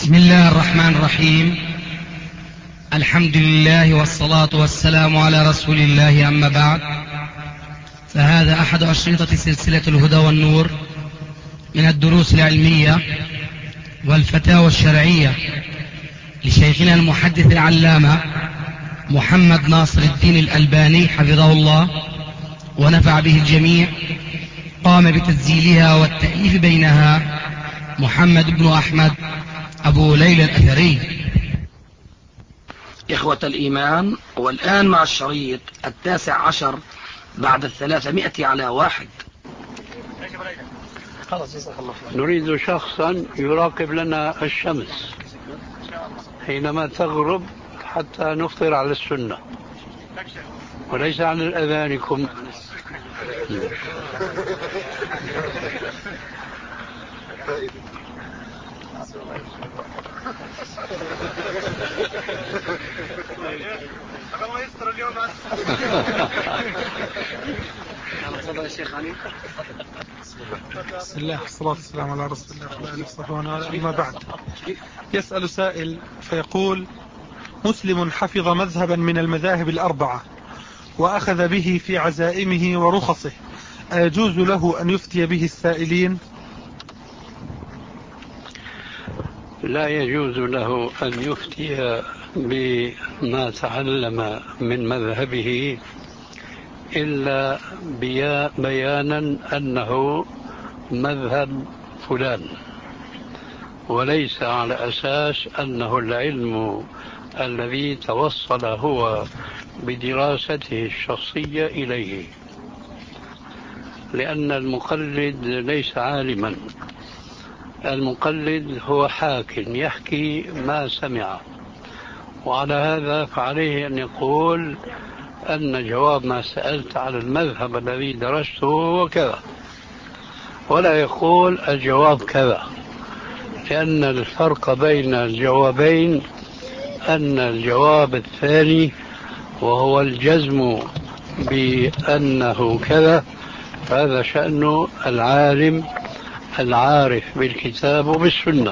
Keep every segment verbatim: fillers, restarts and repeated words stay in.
بسم الله الرحمن الرحيم. الحمد لله والصلاة والسلام على رسول الله، أما بعد، فهذا أحد أشرطة سلسلة الهدى والنور من الدروس العلمية والفتاوى الشرعية لشيخنا المحدث العلامة محمد ناصر الدين الألباني حفظه الله ونفع به الجميع. قام بتسجيلها والتأليف بينها محمد بن أحمد أبو ليلى الأثري. إخوة الإيمان، والآن مع الشريط التاسع عشر بعد الثلاثمائة على واحد. نريد شخصا يراقب لنا الشمس حينما تغرب حتى نفطر على السنة وليس على الأذانكم. بسم الله والصلاة والسلام على رسول الله وعلى آله وصحبه ومن والاه، أما بعد. يسأل سائل فيقول: مسلم حفظ مذهبا من المذاهب الأربعة وأخذ به في عزائمه ورخصه، أيجوز له أن يفتي به السائلين؟ لا يجوز له أن يفتي بما تعلم من مذهبه إلا بيانا أنه مذهب فلان، وليس على أساس أنه العلم الذي توصل هو بدراسته الشخصية إليه، لأن المقلد ليس عالما. المقلد هو حاك يحكي ما سمع، وعلى هذا فعليه أن يقول أن جواب ما سألت على المذهب الذي درسته هو كذا، ولا يقول الجواب كذا، لأن الفرق بين الجوابين أن الجواب الثاني وهو الجزم بأنه كذا، هذا شأن العالم العارف بالكتاب وبالسنة.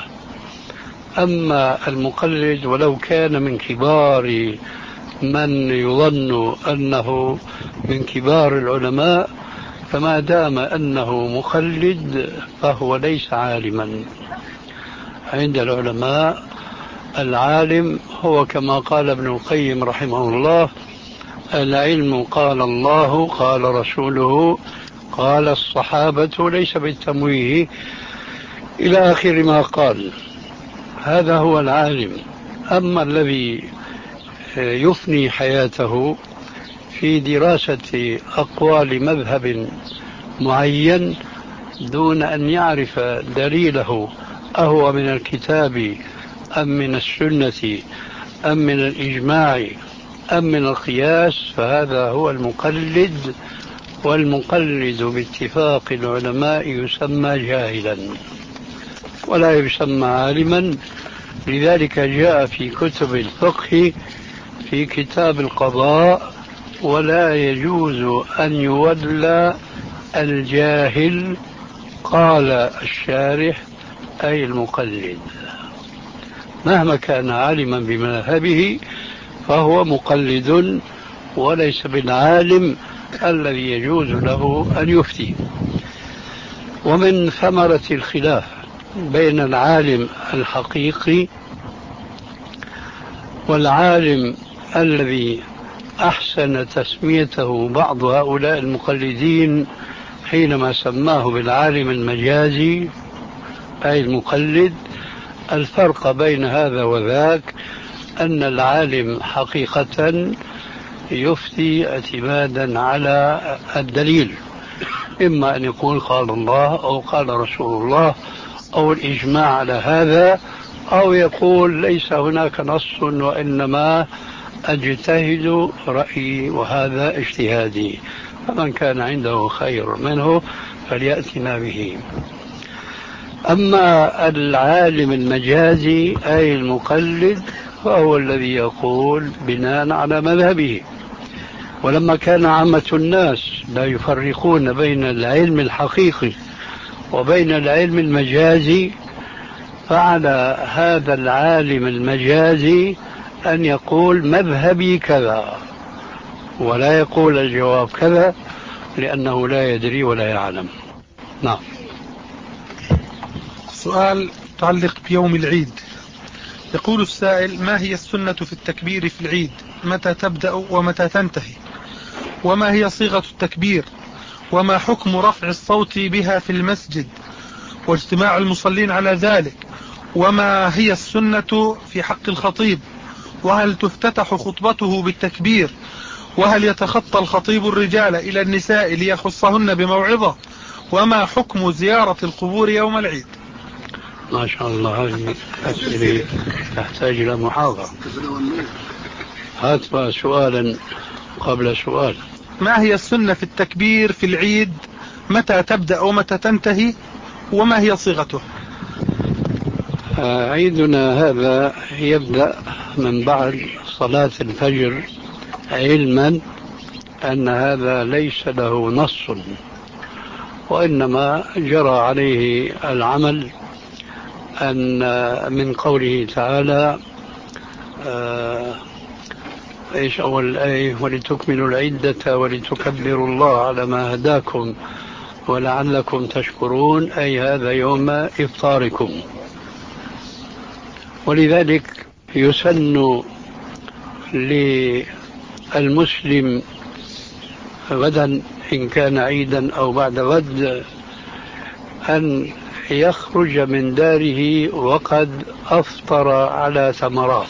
أما المقلد ولو كان من كبار من يظن أنه من كبار العلماء، فما دام أنه مقلد فهو ليس عالما. عند العلماء العالم هو كما قال ابن القيم رحمه الله: العلم قال الله قال رسوله قال الصحابة، ليس بالتمويه، إلى آخر ما قال. هذا هو العالم. أما الذي يفني حياته في دراسة أقوال مذهب معين دون أن يعرف دليله أهو من الكتاب أم من السنة أم من الإجماع أم من القياس، فهذا هو المقلد، والمقلد باتفاق العلماء يسمى جاهلا ولا يسمى عالما. لذلك جاء في كتب الفقه في كتاب القضاء: ولا يجوز أن يولى الجاهل، قال الشارح أي المقلد. مهما كان عالما بمذهبه فهو مقلد وليس بالعالم الذي يجوز له أن يفتي. ومن ثمرة الخلاف بين العالم الحقيقي والعالم الذي أحسن تسميته بعض هؤلاء المقلدين حينما سماه بالعالم المجازي أي المقلد، الفرق بين هذا وذاك أن العالم حقيقة يفتي اعتمادا على الدليل، إما أن يقول قال الله أو قال رسول الله أو الإجماع على هذا، أو يقول ليس هناك نص وإنما أجتهد رأيي وهذا اجتهادي، فمن كان عنده خير منه فليأتنا به. أما العالم المجازي أي المقلد فهو الذي يقول بناء على مذهبه. ولما كان عامة الناس لا يفرقون بين العلم الحقيقي وبين العلم المجازي، فعلى هذا العالم المجازي أن يقول مذهبي كذا، ولا يقول الجواب كذا، لأنه لا يدري ولا يعلم. نعم. سؤال متعلق بيوم العيد. يقول السائل: ما هي السنة في التكبير في العيد؟ متى تبدأ ومتى تنتهي؟ وما هي صيغة التكبير؟ وما حكم رفع الصوت بها في المسجد واجتماع المصلين على ذلك؟ وما هي السنة في حق الخطيب؟ وهل تفتتح خطبته بالتكبير؟ وهل يتخطى الخطيب الرجال إلى النساء ليخصهن بموعظة؟ وما حكم زيارة القبور يوم العيد؟ ما شاء الله، هذه أسئلة تحتاج إلى محاضرة. هات سؤالا قبل سؤال. ما هي السنة في التكبير في العيد؟ متى تبدأ ومتى تنتهي؟ وما هي صيغته؟ عيدنا هذا يبدأ من بعد صلاة الفجر، علما أن هذا ليس له نص، وإنما جرى عليه العمل أن من قوله تعالى آه إيش أول الآية: ولتكملوا العدة ولتكبروا الله على ما هداكم ولعلكم تشكرون، أي هذا يوم إفطاركم. ولذلك يسن للمسلم غدا إن كان عيدا أو بعد غد أن يخرج من داره وقد أفطر على ثمرات.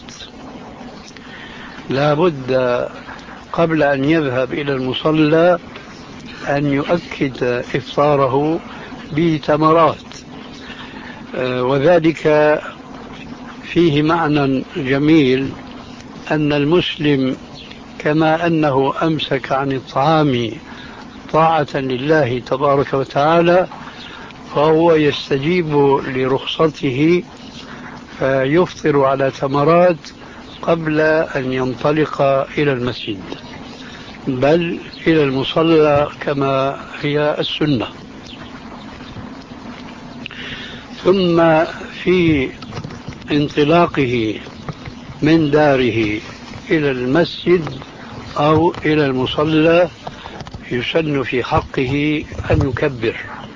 لا بد قبل أن يذهب إلى المصلى أن يؤكد إفطاره بتمرات، وذلك فيه معنى جميل، أن المسلم كما أنه أمسك عن الطعام طاعة لله تبارك وتعالى، فهو يستجيب لرخصته فيفطر على ثمرات قبل أن ينطلق إلى المسجد، بل إلى المصلى كما هي السنة. ثم في انطلاقه من داره إلى المسجد أو إلى المصلى يسن في حقه أن يكبر.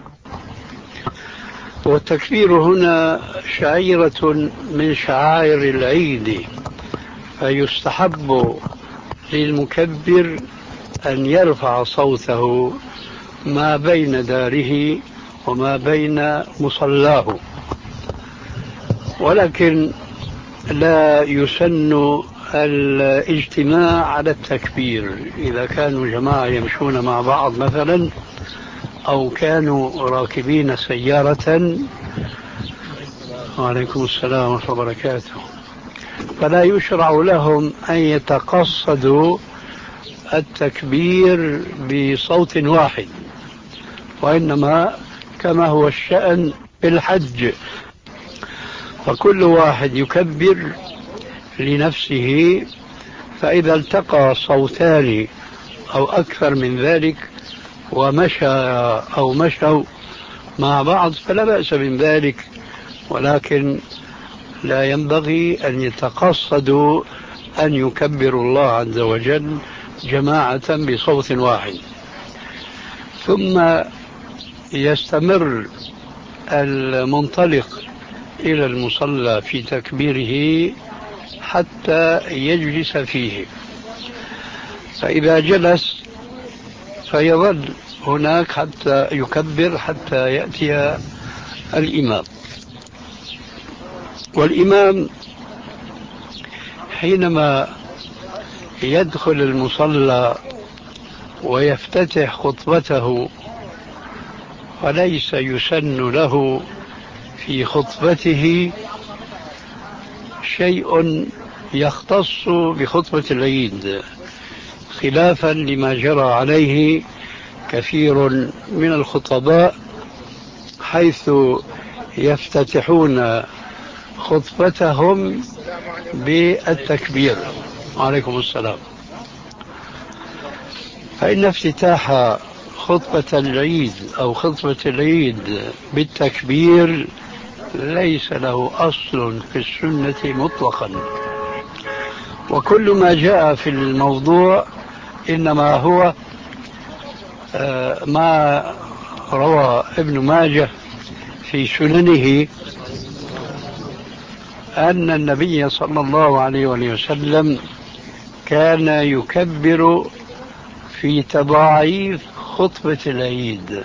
والتكبير هنا شعيرة من شعائر العيد، فيستحب للمكبر أن يرفع صوته ما بين داره وما بين مصلاه، ولكن لا يسن الاجتماع على التكبير. إذا كانوا جماعة يمشون مع بعض مثلا، أو كانوا راكبين سيارة، وعليكم السلام ورحمة الله وبركاته، فلا يشرع لهم أن يتقصدوا التكبير بصوت واحد، وإنما كما هو الشأن في الحج، فكل واحد يكبر لنفسه، فإذا التقى صوتان أو أكثر من ذلك ومشى أو مشوا مع بعض فلا بأس من ذلك، ولكن لا ينبغي أن يتقصدوا أن يكبروا الله عز وجل جماعة بصوت واحد. ثم يستمر المنطلق إلى المصلى في تكبيره حتى يجلس فيه، فإذا جلس فيظل هناك حتى يكبر حتى يأتي الإمام. والإمام حينما يدخل المصلى ويفتتح خطبته فليس يسن له في خطبته شيء يختص بخطبة العيد، خلافا لما جرى عليه كثير من الخطباء، حيث يفتتحون خطبتهم بالتكبير. وعليكم السلام. فإن افتتاح خطبة العيد أو خطبة العيد بالتكبير ليس له أصل في السنة مطلقا، وكل ما جاء في الموضوع إنما هو ما روى ابن ماجه في سننه أن النبي صلى الله عليه وسلم كان يكبر في تضاعيف خطبة العيد،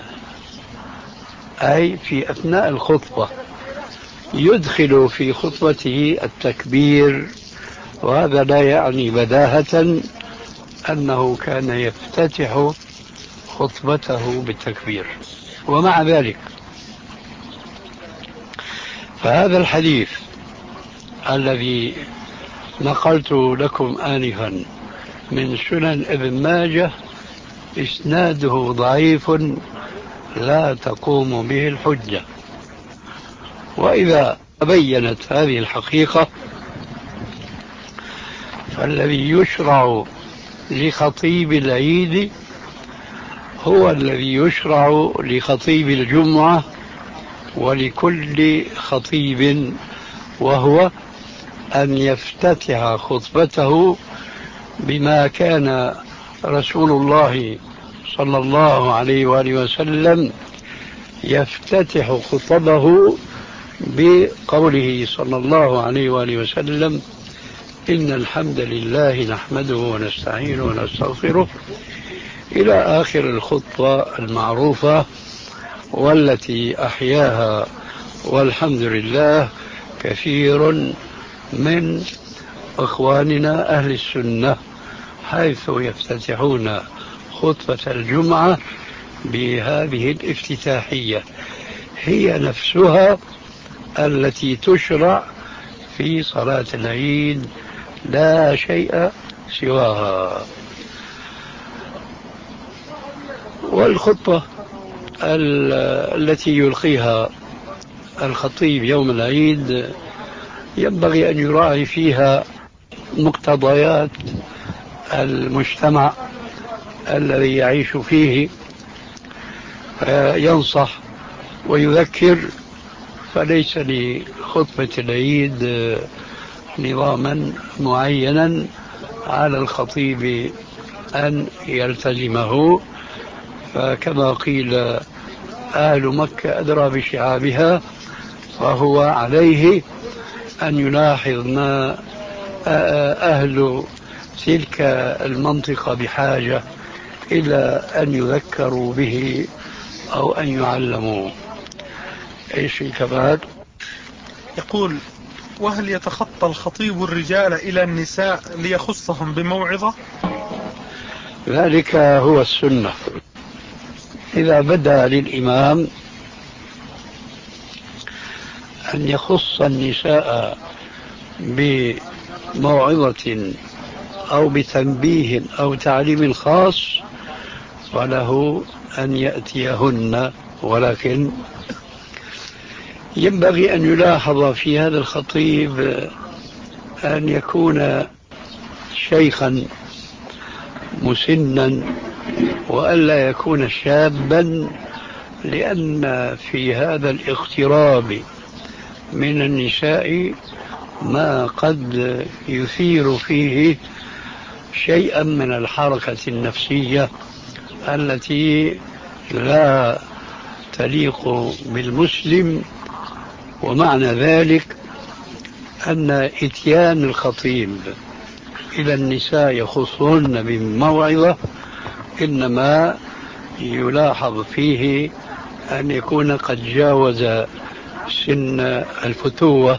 أي في أثناء الخطبة يدخل في خطبته التكبير، وهذا لا يعني بداهة أنه كان يفتتح خطبته بالتكبير. ومع ذلك فهذا الحديث الذي نقلت لكم آنفا من سنن ابن ماجه إسناده ضعيف لا تقوم به الحجة. وإذا بينت هذه الحقيقة فالذي يشرع لخطيب العيد هو الذي يشرع لخطيب الجمعة ولكل خطيب، وهو أن يفتتح خطبته بما كان رسول الله صلى الله عليه وآله وسلم يفتتح خطبه بقوله صلى الله عليه وآله وسلم: إن الحمد لله نحمده ونستعينه ونستغفره، إلى آخر الخطبة المعروفة والتي أحياها والحمد لله كثير من إخواننا أهل السنة، حيث يفتتحون خطبة الجمعة بهذه الافتتاحية، هي نفسها التي تشرع في صلاة العيد، لا شيء سواها. والخطبة التي يلقيها الخطيب يوم العيد ينبغي أن يراعي فيها مقتضيات المجتمع الذي يعيش فيه، ينصح ويذكر، فليس لخطبة العيد نظاما معينا على الخطيب أن يلتزمه، فكما قيل أهل مكة أدرى بشعابها، فهو عليه أن يلاحظ ما أهل تلك المنطقة بحاجة إلى أن يذكروا به أو أن يعلموا. إيش كمان؟ يقول: وهل يتخطى الخطيب الرجال إلى النساء ليخصهم بموعظة؟ ذلك هو السنة. إذا بدا للإمام أن يخص النساء بموعظة أو بتنبيه أو تعليم خاص فله أن يأتيهن، ولكن ينبغي أن يلاحظ في هذا الخطيب أن يكون شيخا مسنا وألا يكون شابا، لأن في هذا الاقتراب من النساء ما قد يثير فيه شيئا من الحركة النفسية التي لا تليق بالمسلم. ومعنى ذلك أن إتيان الخطيب إلى النساء يخصهن بموعظة إنما يلاحظ فيه أن يكون قد جاوز سن الفتوة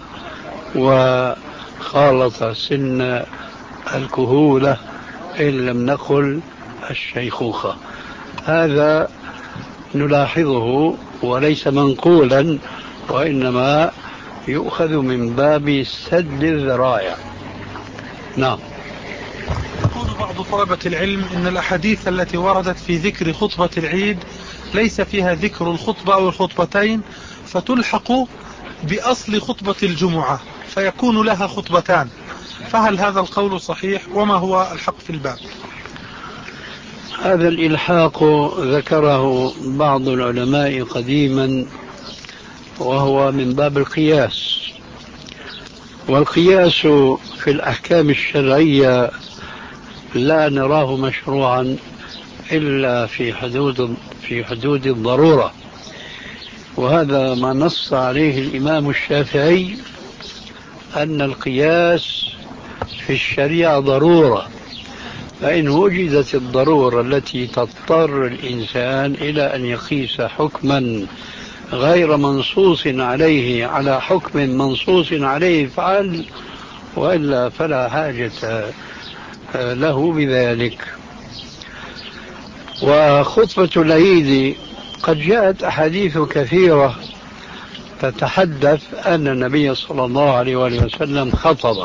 وخالط سن الكهولة إن لم نقل الشيخوخة. هذا نلاحظه وليس منقولا، وإنما يؤخذ من باب سد الذرائع. نعم. يقول بعض طلبة العلم إن الأحاديث التي وردت في ذكر خطبة العيد ليس فيها ذكر الخطبة أو الخطبتين، فتلحق بأصل خطبة الجمعة فيكون لها خطبتان، فهل هذا القول صحيح؟ وما هو الحق في الباب؟ هذا الإلحاق ذكره بعض العلماء قديما، وهو من باب القياس. والقياس في الأحكام الشرعية لا نراه مشروعا إلا في حدود في حدود الضرورة، وهذا ما نص عليه الإمام الشافعي أن القياس في الشريعة ضرورة، فإن وجدت الضرورة التي تضطر الإنسان إلى أن يقيس حكما غير منصوص عليه على حكم منصوص عليه فعل، وإلا فلا حاجة له بذلك. وخطبة العيد قد جاءت أحاديث كثيرة تتحدث أن النبي صلى الله عليه وآله وسلم خطب.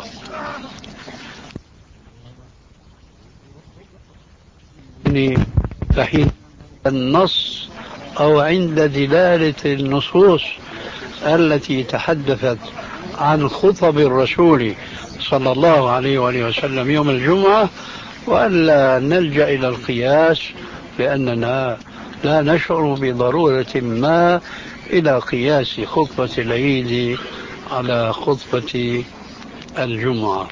فحين النص أو عند دلالة النصوص التي تحدثت عن خطب الرسول صلى الله عليه وآله وسلم يوم الجمعة، وألا نلجأ إلى القياس لأننا لا نشعر بضرورة ما إلى قياس خطبة العيد على خطبة الجمعة.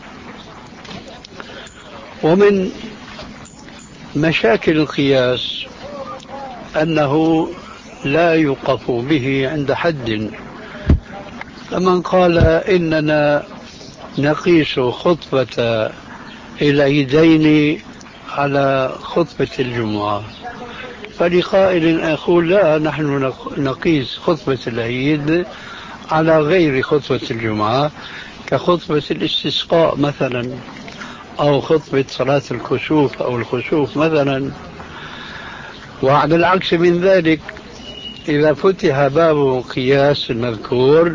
ومن مشاكل القياس أنه لا يوقف به عند حد، فمن قال إننا نقيس خطبة العيدين على خطبة الجمعة، فلقائل يقول لا، نحن نقيس خطبة العيد على غير خطبة الجمعة، كخطبة الاستسقاء مثلا، أو خطبة صلاة الكسوف أو الخسوف مثلا. وعلى العكس من ذلك، إذا فتح باب قياس المذكور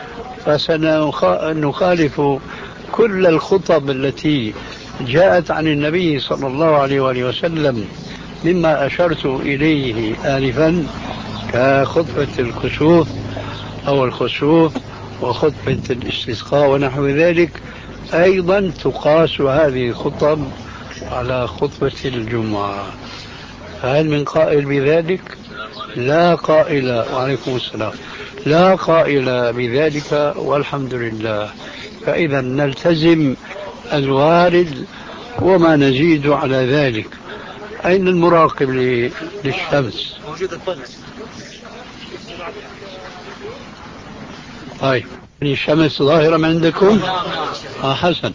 فسنخالف كل الخطب التي جاءت عن النبي صلى الله عليه وآله وسلم، مما أشرت إليه آنفا كخطبة الكسوف أو الخسوف وخطبة الاستسقاء ونحو ذلك. أيضا تقاس هذه الخطب على خطبة الجمعة. فهل من قائل بذلك؟ لا قائل. وعليكم السلام. لا قائل بذلك والحمد لله. فإذا نلتزم الوارد وما نزيد على ذلك. أين المراقب للشمس؟ طيب، الشمس ظاهرة من عندكم؟ آه حسن.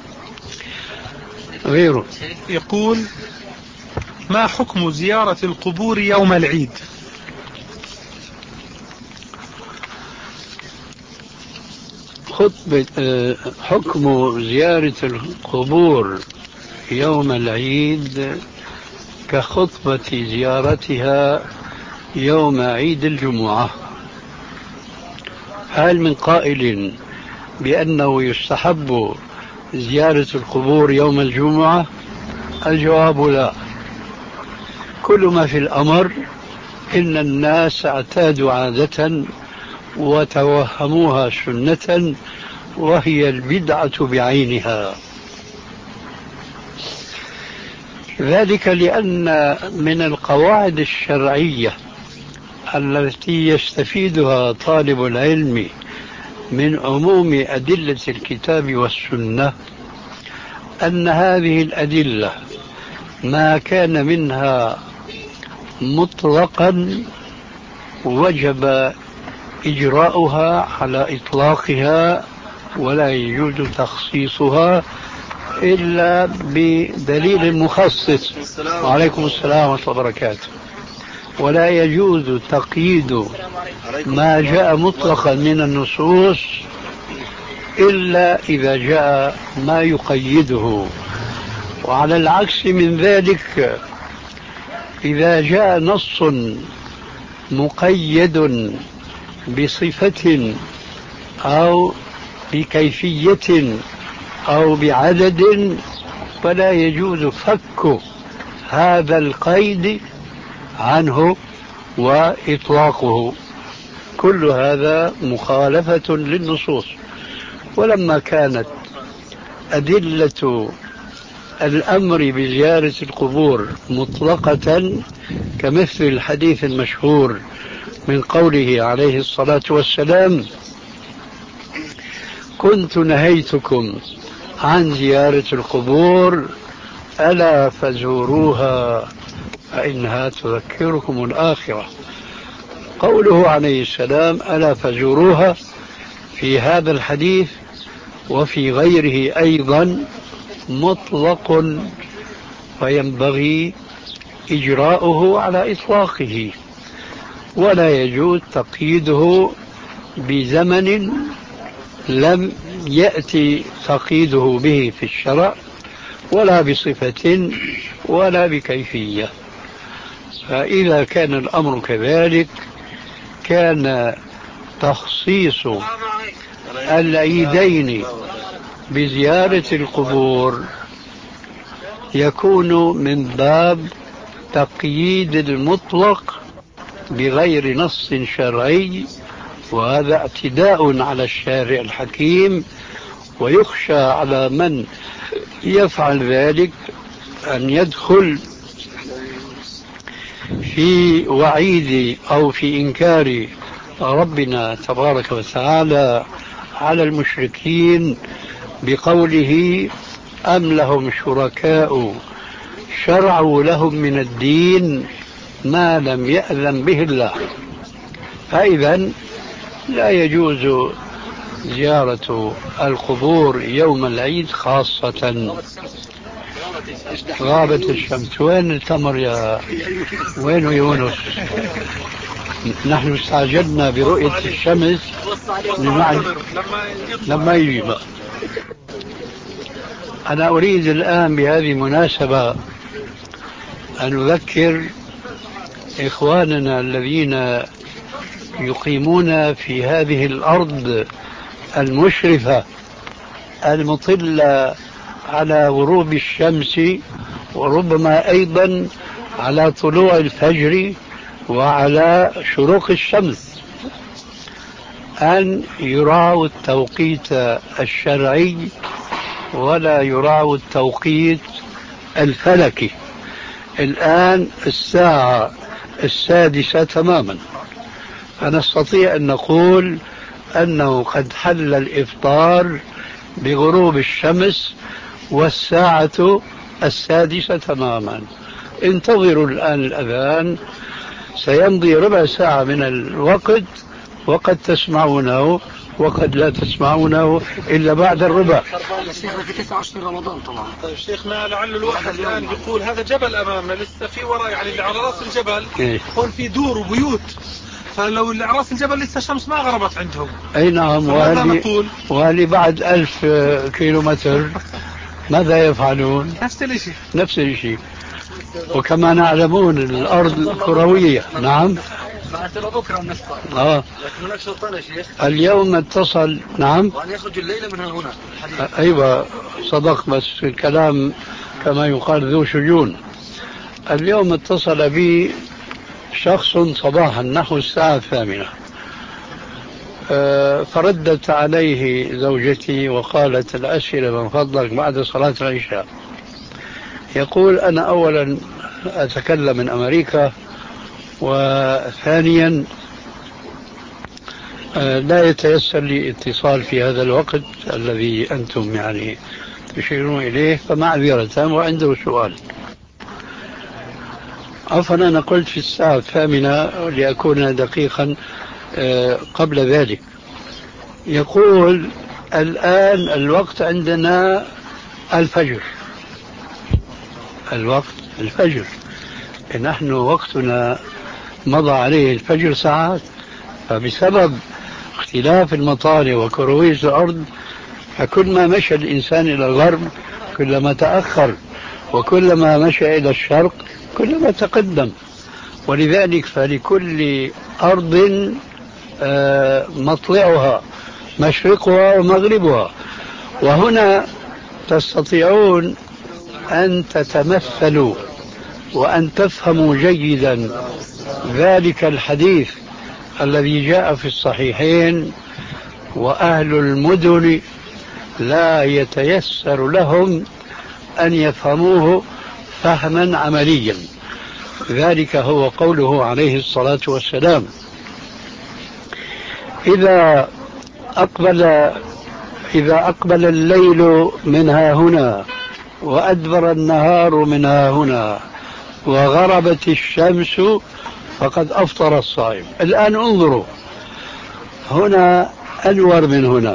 غيره يقول: ما حكم زيارة القبور يوم العيد؟ خطبة حكم زيارة القبور يوم العيد كخطبة زيارتها يوم عيد الجمعة. هل من قائل بأنه يستحب زيارة القبور يوم الجمعة؟ الجواب لا. كل ما في الأمر إن الناس اعتادوا عادة وتوهموها سنة، وهي البدعة بعينها. ذلك لأن من القواعد الشرعية التي يستفيدها طالب العلم من عموم أدلة الكتاب والسنة أن هذه الأدلة ما كان منها مطلقا وجب إجراؤها على إطلاقها، ولا يجوز تخصيصها إلا بدليل مخصص. وعليكم السلام ورحمة الله وبركاته. ولا يجوز تقييد ما جاء مطلقا من النصوص إلا إذا جاء ما يقيده. وعلى العكس من ذلك، إذا جاء نص مقيد بصفة أو بكيفية أو بعدد، فلا يجوز فك هذا القيد عنه وإطلاقه. كل هذا مخالفة للنصوص. ولما كانت أدلة الأمر بزيارة القبور مطلقة كمثل الحديث المشهور من قوله عليه الصلاة والسلام: كنت نهيتكم عن زيارة القبور ألا فزوروها فإنها تذكركم الآخرة. قوله عليه السلام ألا فزوروها في هذا الحديث وفي غيره أيضا مطلق، وينبغي إجراؤه على إطلاقه، ولا يجوز تقييده بزمن لم يأتي تقييده به في الشرع، ولا بصفة ولا بكيفية. فإذا كان الأمر كذلك كان تخصيص العيدين بزيارة القبور يكون من باب تقييد المطلق بغير نص شرعي، وهذا اعتداء على الشارع الحكيم، ويخشى على من يفعل ذلك أن يدخل في وعيد أو في إنكار ربنا تبارك وتعالى على المشركين بقوله: أم لهم شركاء شرعوا لهم من الدين ما لم يأذن به الله. فإذا لا يجوز زيارة القبور يوم العيد خاصة. غابت الشمس. وين التمر يا وين يونس؟ نحن استعجلنا برؤية الشمس لمعنى لما يجي بقى. أنا أريد الآن بهذه المناسبة أن أذكر إخواننا الذين يقيمون في هذه الأرض المشرفة المطلة على غروب الشمس، وربما أيضا على طلوع الفجر وعلى شروق الشمس، أن يراعوا التوقيت الشرعي ولا يراعوا التوقيت الفلكي. الآن الساعة السادسة تماما، فنستطيع أن نقول أنه قد حل الإفطار بغروب الشمس والساعة السادسة تماما. انتظروا الآن الأذان، سيمضي ربع ساعة من الوقت، وقد تسمعونه وقد لا تسمعونه إلا بعد الربع. شيخنا في تسعة وعشرين رمضان طبعا. طيب شيخنا، لعل الواحد الآن يقول هذا جبل أمامنا لسه في وراء، يعني اللي على رأس الجبل إيه؟ هون في دور وبيوت، فلو اللي على رأس الجبل لسه الشمس ما غربت عندهم. أي نعم. وهذه وهذه بعد ألف كيلومتر ماذا يفعلون؟ نفس الشيء نفس الشيء. وكما نعلمون الأرض كروية. نعم. بكرة ونفطر. آه. لكن هناك سلطان يا شيخ. اليوم اتصل. نعم. وأن يخرج الليلة من هنا. أيوة صدق، بس الكلام كما يقال ذو شجون. اليوم اتصل بي شخص صباحا نحو الساعة الثامنة، فردت عليه زوجتي وقالت: الأسئلة من فضلك بعد صلاة العشاء. يقول: أنا أولا أتكلم من أمريكا، وثانيا لا يتيسر لي اتصال في هذا الوقت الذي أنتم يعني تشيرون إليه، فمعذرة، وعنده سؤال. عفوا، أنا قلت في الساعة الثامنة لأكون دقيقا قبل ذلك. يقول: الآن الوقت عندنا الفجر، الوقت الفجر، نحن وقتنا مضى عليه الفجر ساعات، فبسبب اختلاف المطالع وكروية الأرض فكل ما مشى الإنسان إلى الغرب كلما تأخر، وكلما مشى إلى الشرق كلما تقدم. ولذلك فلكل أرض مطلعها مشرقها ومغربها. وهنا تستطيعون أن تتمثلوا وأن تفهموا جيدا ذلك الحديث الذي جاء في الصحيحين: وأهل المدن لا يتيسر لهم أن يفهموه فهما عمليا. ذلك هو قوله عليه الصلاة والسلام: إذا أقبل إذا أقبل الليل من ها هنا وأدبر النهار من ها هنا وغربت الشمس فقد أفطر الصائم. الآن انظروا، هنا أنور من هنا،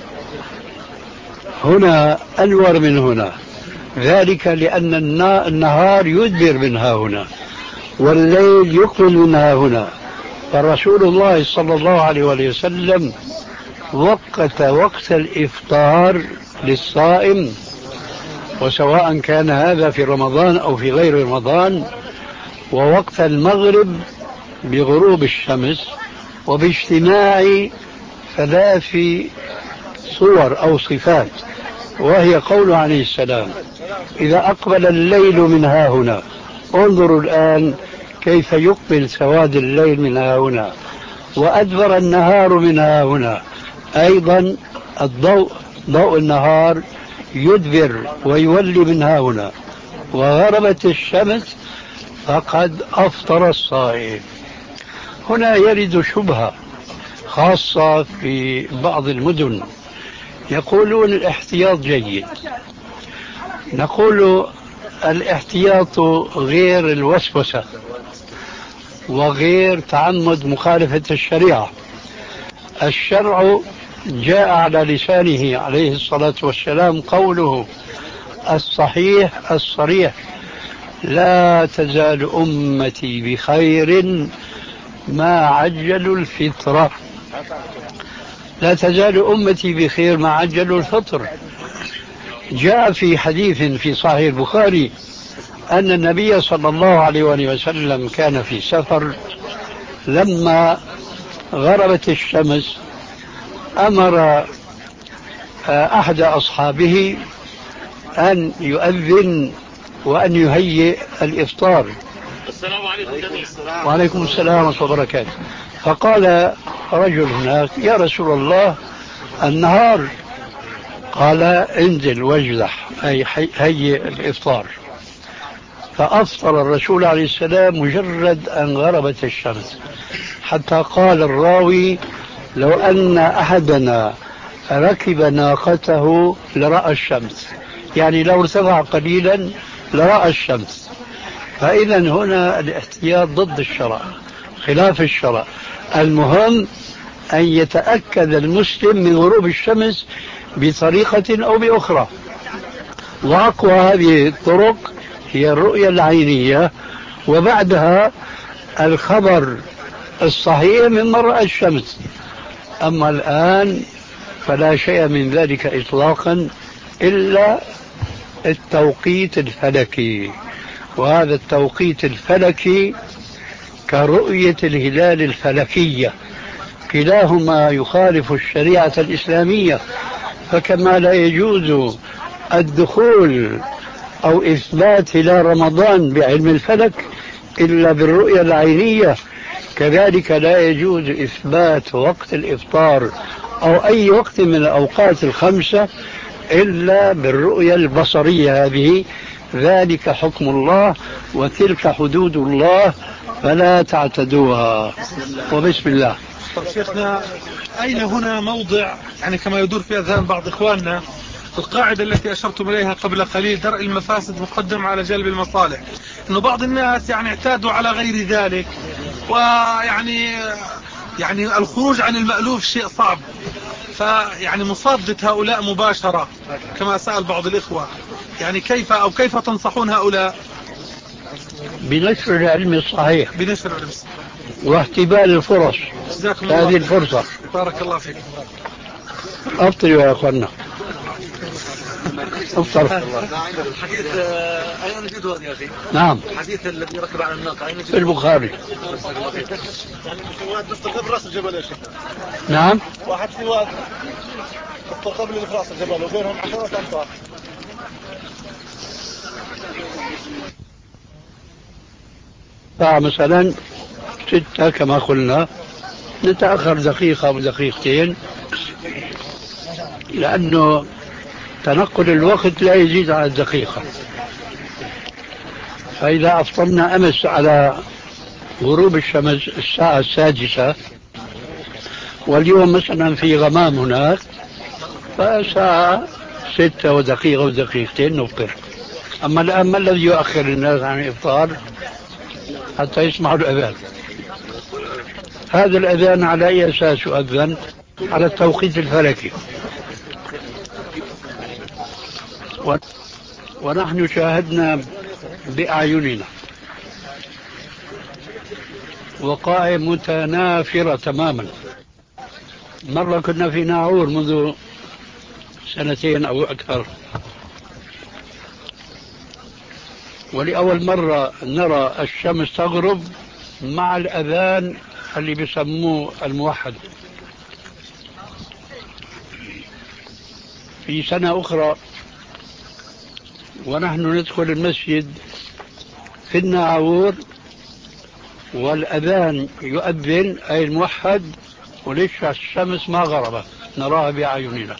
هنا أنور من هنا، ذلك لأن النهار يدبر من ها هنا والليل يقبل من ها هنا. فرسول الله صلى الله عليه وسلم وقت وقت الإفطار للصائم، وسواء كان هذا في رمضان أو في غير رمضان، ووقت المغرب بغروب الشمس، وباجتماع ثلاث صور أو صفات، وهي قول عليه السلام: إذا أقبل الليل من ها هنا، انظروا الآن كيف يقبل سواد الليل من ها هنا، وأدبر النهار من ها هنا، أيضا الضوء ضوء النهار يدبر ويولي من ها هنا، وغربت الشمس فقد أفطر الصائم. هنا يرد شبهة خاصة في بعض المدن، يقولون الاحتياط جيد. نقول الاحتياط غير الوسوسة وغير تعمد مخالفة الشريعة. الشرع جاء على لسانه عليه الصلاة والسلام قوله الصحيح الصريح: لا تزال أمتي بخير ما عجلوا الفطرة. لا تزال أمتي بخير ما عجلوا الفطر. جاء في حديث في صحيح البخاري أن النبي صلى الله عليه وسلم كان في سفر، لما غربت الشمس أمر أحد أصحابه أن يؤذن وأن يهيئ الإفطار. السلام عليكم جميعا. وعليكم السلام ورحمة الله وبركاته. فقال رجل هناك: يا رسول الله النهار. قال: انزل واجلح، أي هيئ الإفطار. فأفطر الرسول عليه السلام مجرد أن غربت الشمس، حتى قال الراوي: لو أن أحدنا ركب ناقته لرأى الشمس، يعني لو ارتفع قليلا لرأى الشمس. فإذا هنا الاحتياط ضد الشرع، خلاف الشرع. المهم أن يتأكد المسلم من غروب الشمس بطريقة أو بأخرى، وأقوى هذه الطرق هي الرؤية العينية، وبعدها الخبر الصحيح من رأى الشمس. أما الآن فلا شيء من ذلك إطلاقا إلا التوقيت الفلكي، وهذا التوقيت الفلكي كرؤية الهلال الفلكية، كلاهما يخالف الشريعة الإسلامية. فكما لا يجوز الدخول أو إثبات هلال رمضان بعلم الفلك إلا بالرؤية العينية، كذلك لا يجوز إثبات وقت الإفطار أو أي وقت من الأوقات الخمسة إلا بالرؤية البصرية هذه. ذلك حكم الله وتلك حدود الله فلا تعتدوها. وبسم الله. طب شيخنا، أين هنا موضع يعني كما يدور في أذهان بعض إخواننا القاعدة التي أشرتم إليها قبل قليل: درء المفاسد مقدم على جلب المصالح؟ إنه بعض الناس يعني اعتادوا على غير ذلك، ويعني يعني الخروج عن المألوف شيء صعب، فيعني مصادة هؤلاء مباشرة كما سأل بعض الإخوة، يعني كيف أو كيف تنصحون هؤلاء؟ بنشر العلم الصحيح، بنشر العلم الصحيح واحتبال الفرص. هذه الفرصة. بارك الله فيك. أفطروا يا أخوانا، أفطر. الحديث أين نجده يا أخي؟ نعم، الحديث الذي ركب على الناقة أين نجده؟ في البخاري. يعني واحد مستقبل رأس الجبل يا شيخ. نعم، واحد في واد مستقبل اللي في رأس الجبل وبينهم عشرة أمتار. مثلا ستة كما قلنا، نتأخر دقيقة أو دقيقتين، لأنه تنقل الوقت لا يزيد على الدقيقة. فإذا أفطرنا أمس على غروب الشمس الساعة السادسة واليوم مثلا في غمام هناك، فساعة ستة ودقيقة ودقيقتين نفطر. أما الآن ما الذي يؤخر الناس عن الإفطار حتى يسمعوا الأذان؟ هذا الأذان على أي أساس يؤذن؟ على التوقيت الفلكي. و... ونحن شاهدنا بأعيننا وقائع متنافرة تماما. مرة كنا في ناعور منذ سنتين أو أكثر، ولأول مرة نرى الشمس تغرب مع الأذان اللي بيسموه الموحد. في سنة أخرى ونحن ندخل المسجد في الناعور والأذان يؤذن أي الموحد، ولسه الشمس ما غربت نراها بأعيننا.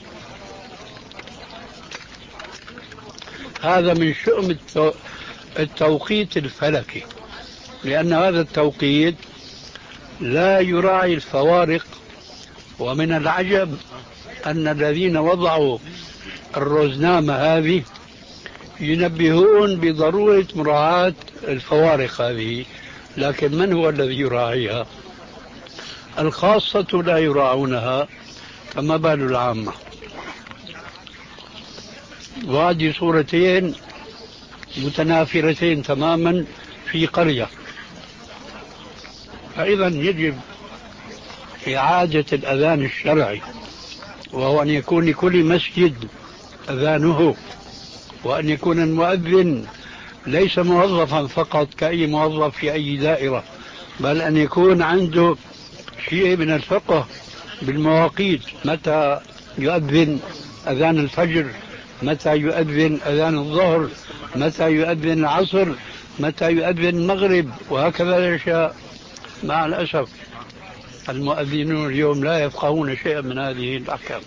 هذا من شؤم التوقيت الفلكي، لأن هذا التوقيت لا يراعي الفوارق. ومن العجب أن الذين وضعوا الرزنامة هذه ينبهون بضرورة مراعاة الفوارق هذه، لكن من هو الذي يراعيها؟ الخاصة لا يراعونها، فما بال العامة؟ وهذه صورتين متنافرتين تماما في قرية. فإذا يجب إعادة الأذان الشرعي، وهو أن يكون لكل مسجد أذانه، وأن يكون المؤذن ليس موظفا فقط كأي موظف في أي دائرة، بل أن يكون عنده شيء من الفقه بالمواقيت، متى يؤذن أذان الفجر، متى يؤذن أذان الظهر، متى يؤذن العصر، متى يؤذن المغرب، وهكذا الأشياء. مع الأسف المؤذنون اليوم لا يفقهون شيئا من هذه الأحكام،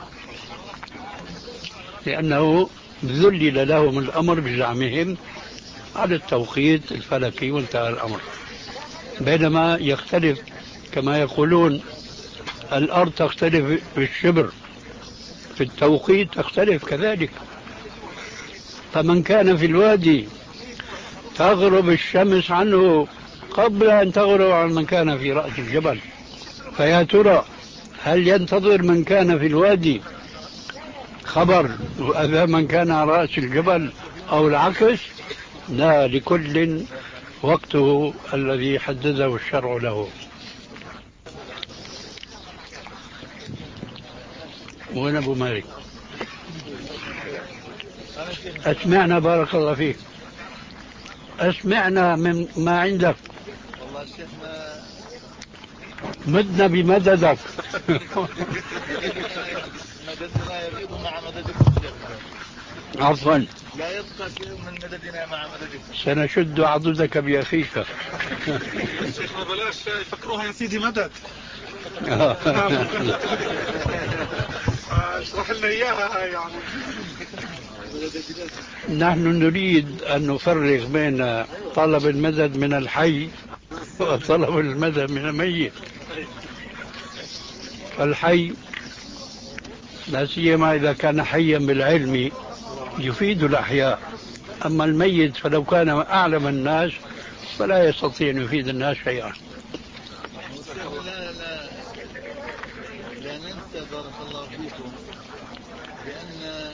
لأنه ذلل لهم الأمر بزعمهم على التوقيت الفلكي وانتهى الأمر. بينما يختلف كما يقولون، الأرض تختلف بالشبر، في التوقيت تختلف كذلك. فمن كان في الوادي تغرب الشمس عنه قبل أن تغرب عن من كان في رأس الجبل. فيا ترى هل ينتظر من كان في الوادي خبر وأذى من كان على رأس الجبل أو العكس؟ لا، لكل وقته الذي حدده الشرع له. وين أبو مالك؟ أسمعنا بارك الله فيك، أسمعنا من ما عندك. والله شيخنا مدنا بمددك. مددنا يغيب مع مددكم شيخنا. عفوا، لا يبقى شيء من مددنا مع مددكم. سنشد عضدك بأخيك. شيخنا بلاش يفكروها يا سيدي مدد. اشرح لنا اياها يعني. نحن نريد أن نفرق بين طلب المدد من الحي وطلب المدد من الميت. فالحي لا سيما إذا كان حيا بالعلم يفيد الأحياء، أما الميت فلو كان أعلم الناس فلا يستطيع أن يفيد الناس شيئا. لا لا لا ننسى بارك الله فيكم بأن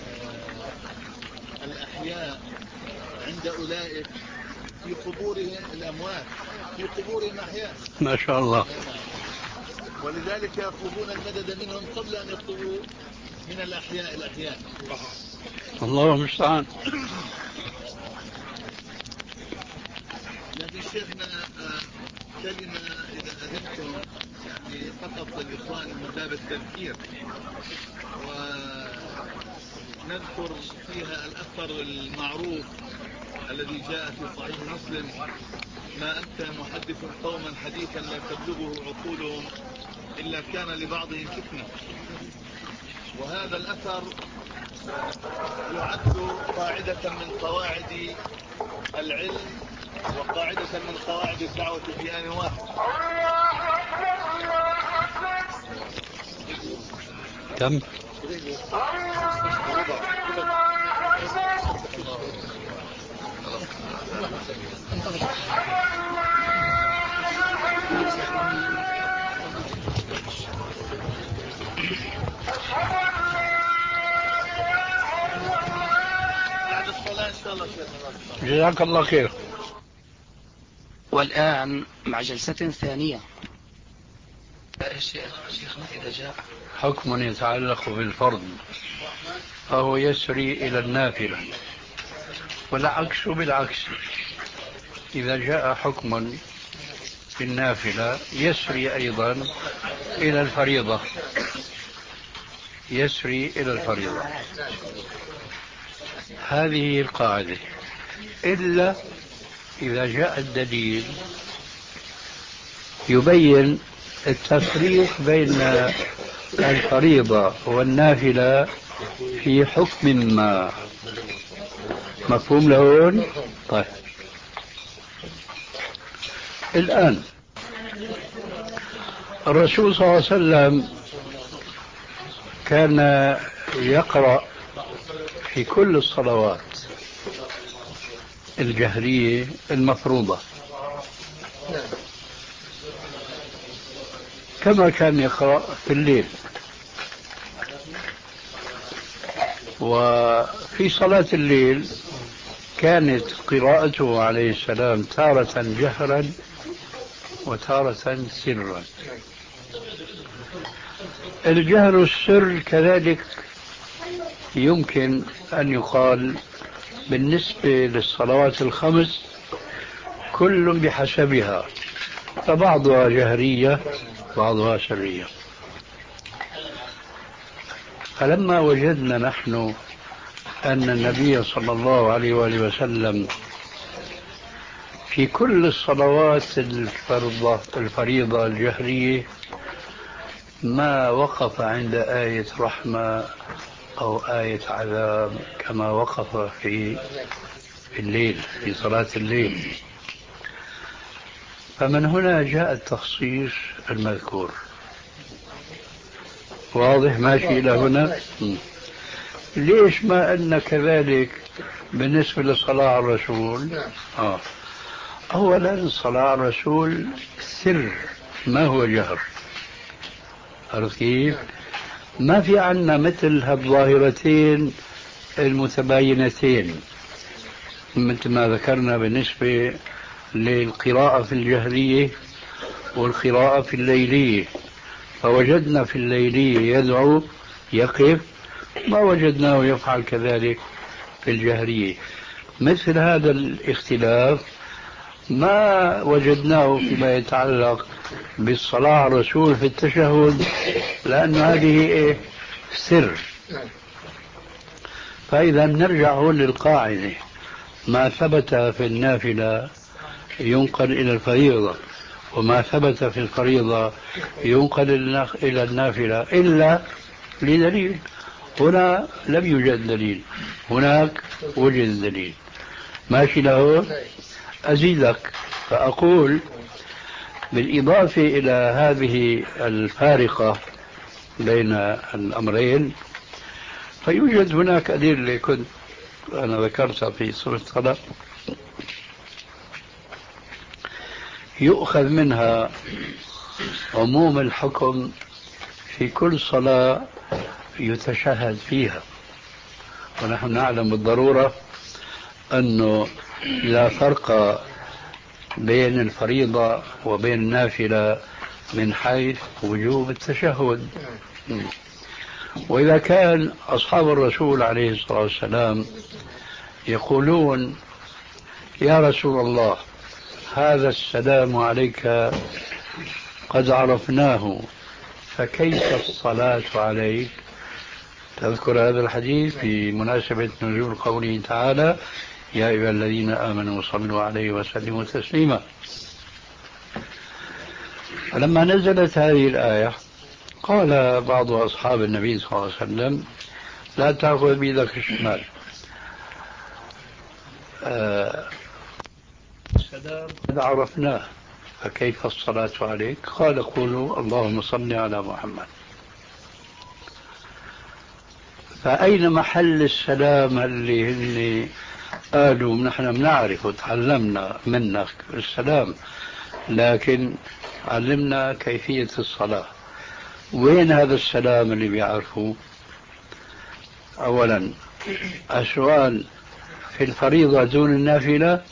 الأحياء عند أولئك في قبورهم الأموات، في قبورهم أحياء ما شاء الله. ولذلك يطلبون المدد منهم قبل أن يطلبوا من الأحياء الأحياء. الله المستعان. لكن شيخنا كلمة إذا أذنتم يعني فقط للإخوان من باب التذكير، ونذكر فيها الأثر المعروف الذي جاء في صحيح مسلم: ما أنت محدث قوما حديثا لا تبلغه عقولهم إلا كان لبعضهم فتنة. وهذا الأثر يعد قاعدة من قواعد العلم وقاعدة من قواعد الدعوة في آن واحد. كم؟ جزاك الله خير. والآن مع جلسة ثانية. شيخنا إذا جاء حكم يتعلق بالفرض فهو يسري إلى النافلة، والعكس بالعكس، إذا جاء حكم في النافلة يسري أيضا إلى الفريضة، يسري إلى الفريضة. هذه القاعدة، إلا إذا جاء الدليل يبين التفريق بين الفريضة والنافلة في حكم ما. مفهوم لهون؟ طيب، الآن الرسول صلى الله عليه وسلم كان يقرأ في كل الصلوات الجهرية المفروضة كما كان يقرأ في الليل. وفي صلاة الليل كانت قراءته عليه السلام تارة جهرا وتارة سرا. الجهر السر كذلك يمكن أن يقال بالنسبة للصلوات الخمس كل بحسبها، فبعضها جهرية بعضها سرية. فلما وجدنا نحن أن النبي صلى الله عليه وآله وسلم في كل الصلوات الفرضة الفريضة الجهرية ما وقف عند آية رحمة أو آية عذاب كما وقف في الليل في صلاة الليل، فمن هنا جاء التخصيص المذكور. واضح ماشي إلى هنا؟ ليش ما أن كذلك بالنسبة للصلاة على الرسول؟ آه. أولا الصلاة على الرسول سر ما هو جهر، عرفت كيف؟ ما في عنا مثل هالظاهرتين المتباينتين مثل ما ذكرنا بالنسبة للقراءة في الجهرية والقراءة في الليلية. فوجدنا في الليلية يدعو يقف، ما وجدناه يفعل كذلك في الجهرية. مثل هذا الاختلاف ما وجدناه فيما يتعلق بالصلاة على الرسول في التشهد، لأن هذه إيه؟ سر. فإذا نرجع هون للقاعدة، ما ثبت في النافلة ينقل إلى الفريضة، وما ثبت في الفريضة ينقل إلى النافلة إلا لدليل. هنا لم يوجد دليل، هناك وجد دليل. ماشي له؟ أزيدك فأقول بالإضافة إلى هذه الفارقة بين الأمرين، فيوجد هناك أدلة كنت أنا ذكرتها في سورة الطلاق يؤخذ منها عموم الحكم في كل صلاة يتشهد فيها. ونحن نعلم بالضرورة أنه لا فرق بين الفريضة وبين النافلة من حيث وجوب التشهد. وإذا كان أصحاب الرسول عليه الصلاة والسلام يقولون يا رسول الله هذا السلام عليك قد عرفناه فكيف الصلاة عليك؟ تذكر هذا الحديث في مناسبة نزول قوله تعالى يا أيها الذين آمنوا صلوا عليه وسلموا تسليما. فلما نزلت هذه الآية قال بعض أصحاب النبي صلى الله عليه وسلم لا تأخذ بيدك الشمال، آه السلام قد عرفناه فكيف الصلاة عليك؟ قال قولوا اللهم صل على محمد. فأين محل السلام اللي هن قالوا نحن بنعرف وتعلمنا منك السلام لكن علمنا كيفية الصلاة؟ وين هذا السلام اللي بيعرفوه؟ أولا السؤال في الفريضة دون النافلة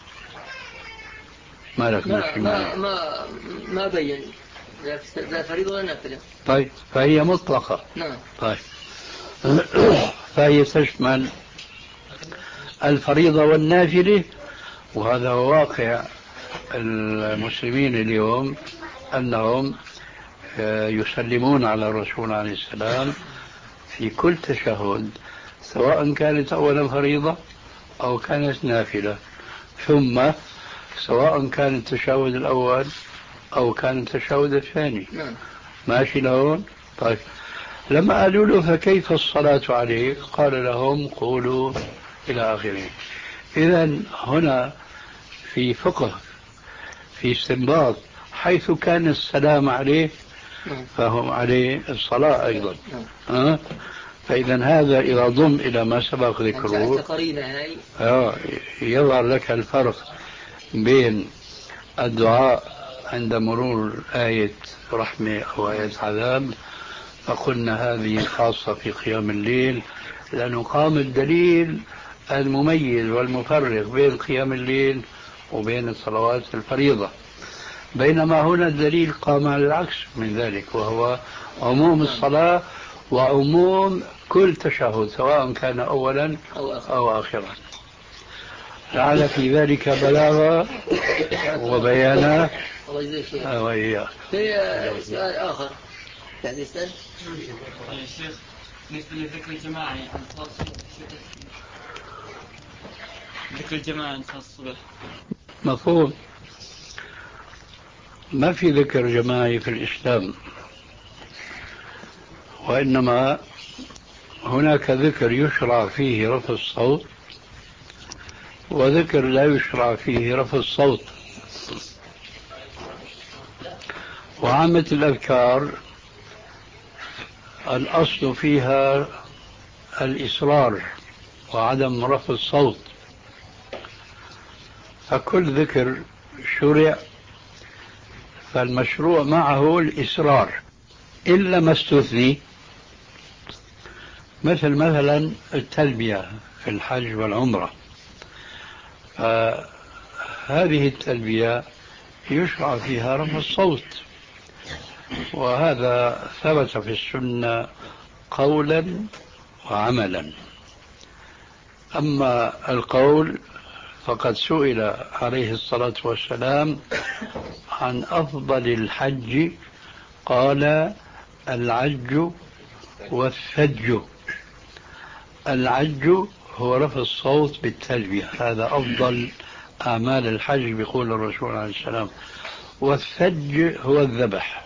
ما لك ما ما ما, ما بين لا فريضة ولا نافلة. طيب فهي مطلقة. نعم. طيب فهي تشمل الفريضة والنافلة، وهذا هو واقع المسلمين اليوم أنهم يسلمون على الرسول عليه السلام في كل تشهد سواء كانت أولا فريضة أو كانت نافلة، ثم سواء كان التشهد الأول أو كان التشهد الثاني. ماشي لهون؟ طيب لما قالوا له فكيف الصلاة عليه قال لهم قولوا إلى آخره. إذن هنا في فقه في استنباط حيث كان السلام عليه فهم عليه الصلاة أيضا. أه؟ فإذا هذا إذا ضم إلى ما سبق ذكره آه يظهر لك الفرق بين الدعاء عند مرور آية رحمة أو آية عذاب، فقلنا هذه خاصة في قيام الليل لأنه قام الدليل المميز والمفرق بين قيام الليل وبين الصلوات الفريضة، بينما هنا الدليل قام على العكس من ذلك، وهو عموم الصلاة وعموم كل تشهد سواء كان أولا أو آخرا. لعل في ذلك بلاغة وبيانا. وإياه في سؤال آخر يعني يسأل الشيخ بالنسبة لذكر الجماعة عن صلاة الصبح، ذكر الجماعة عن صلاة الصبح مفهوم. ما في ذكر جماعي في الإسلام، وإنما هناك ذكر يشرع فيه رفع الصوت وذكر لا يشرع فيه رفع الصوت. وعامة الأذكار الأصل فيها الإصرار وعدم رفع الصوت، فكل ذكر شرع فالمشروع معه الإصرار إلا ما استثني، مثل مثلا التلبية في الحج والعمرة، فهذه التلبية يشرع فيها رفع الصوت، وهذا ثبت في السنة قولا وعملا. أما القول فقد سئل عليه الصلاة والسلام عن أفضل الحج قال العج والثج. العج هو رفع الصوت بالتلبية، هذا أفضل أعمال الحج بيقول الرسول عليه السلام، والثج هو الذبح.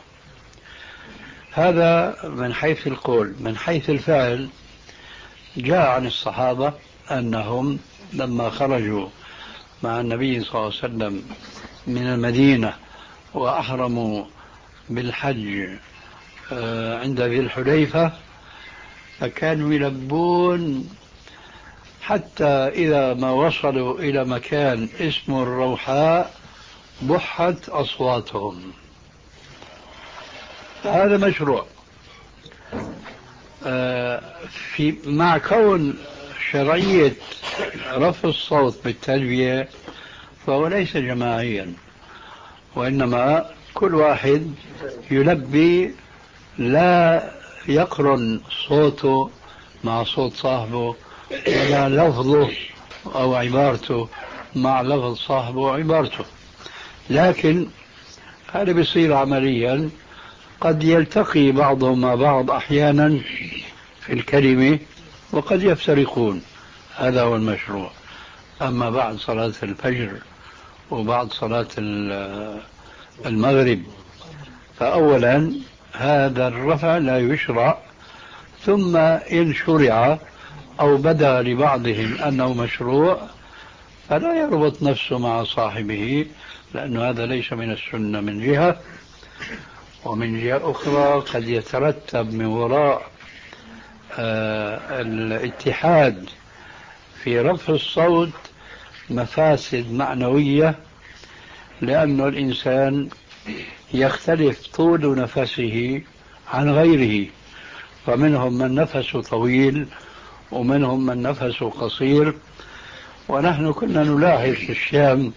هذا من حيث القول. من حيث الفعل جاء عن الصحابة أنهم لما خرجوا مع النبي صلى الله عليه وسلم من المدينة وأحرموا بالحج عند ذي الحليفة فكانوا يلبون حتى إذا ما وصلوا إلى مكان اسمه الروحاء بحت أصواتهم. هذا مشروع في مع كون شرعية رفع الصوت بالتلبية فهو ليس جماعيا، وإنما كل واحد يلبي لا يقرن صوته مع صوت صاحبه ولا لفظه أو عبارته مع لفظ صاحبه وعبارته، لكن هذا بيصير عمليا قد يلتقي بعضهم مع بعض أحيانا في الكلمة وقد يفترقون، هذا هو المشروع. أما بعد صلاة الفجر وبعد صلاة المغرب فأولا هذا الرفع لا يشرع، ثم إن شرع أو بدا لبعضهم أنه مشروع فلا يربط نفسه مع صاحبه، لأن هذا ليس من السنة من جهة، ومن جهة أخرى قد يترتب من وراء آه الاتحاد في رفع الصوت مفاسد معنوية، لأن الإنسان يختلف طول نفسه عن غيره، فمنهم من نفسه طويل ومنهم من نفسه قصير. ونحن كنا نلاحظ في الشام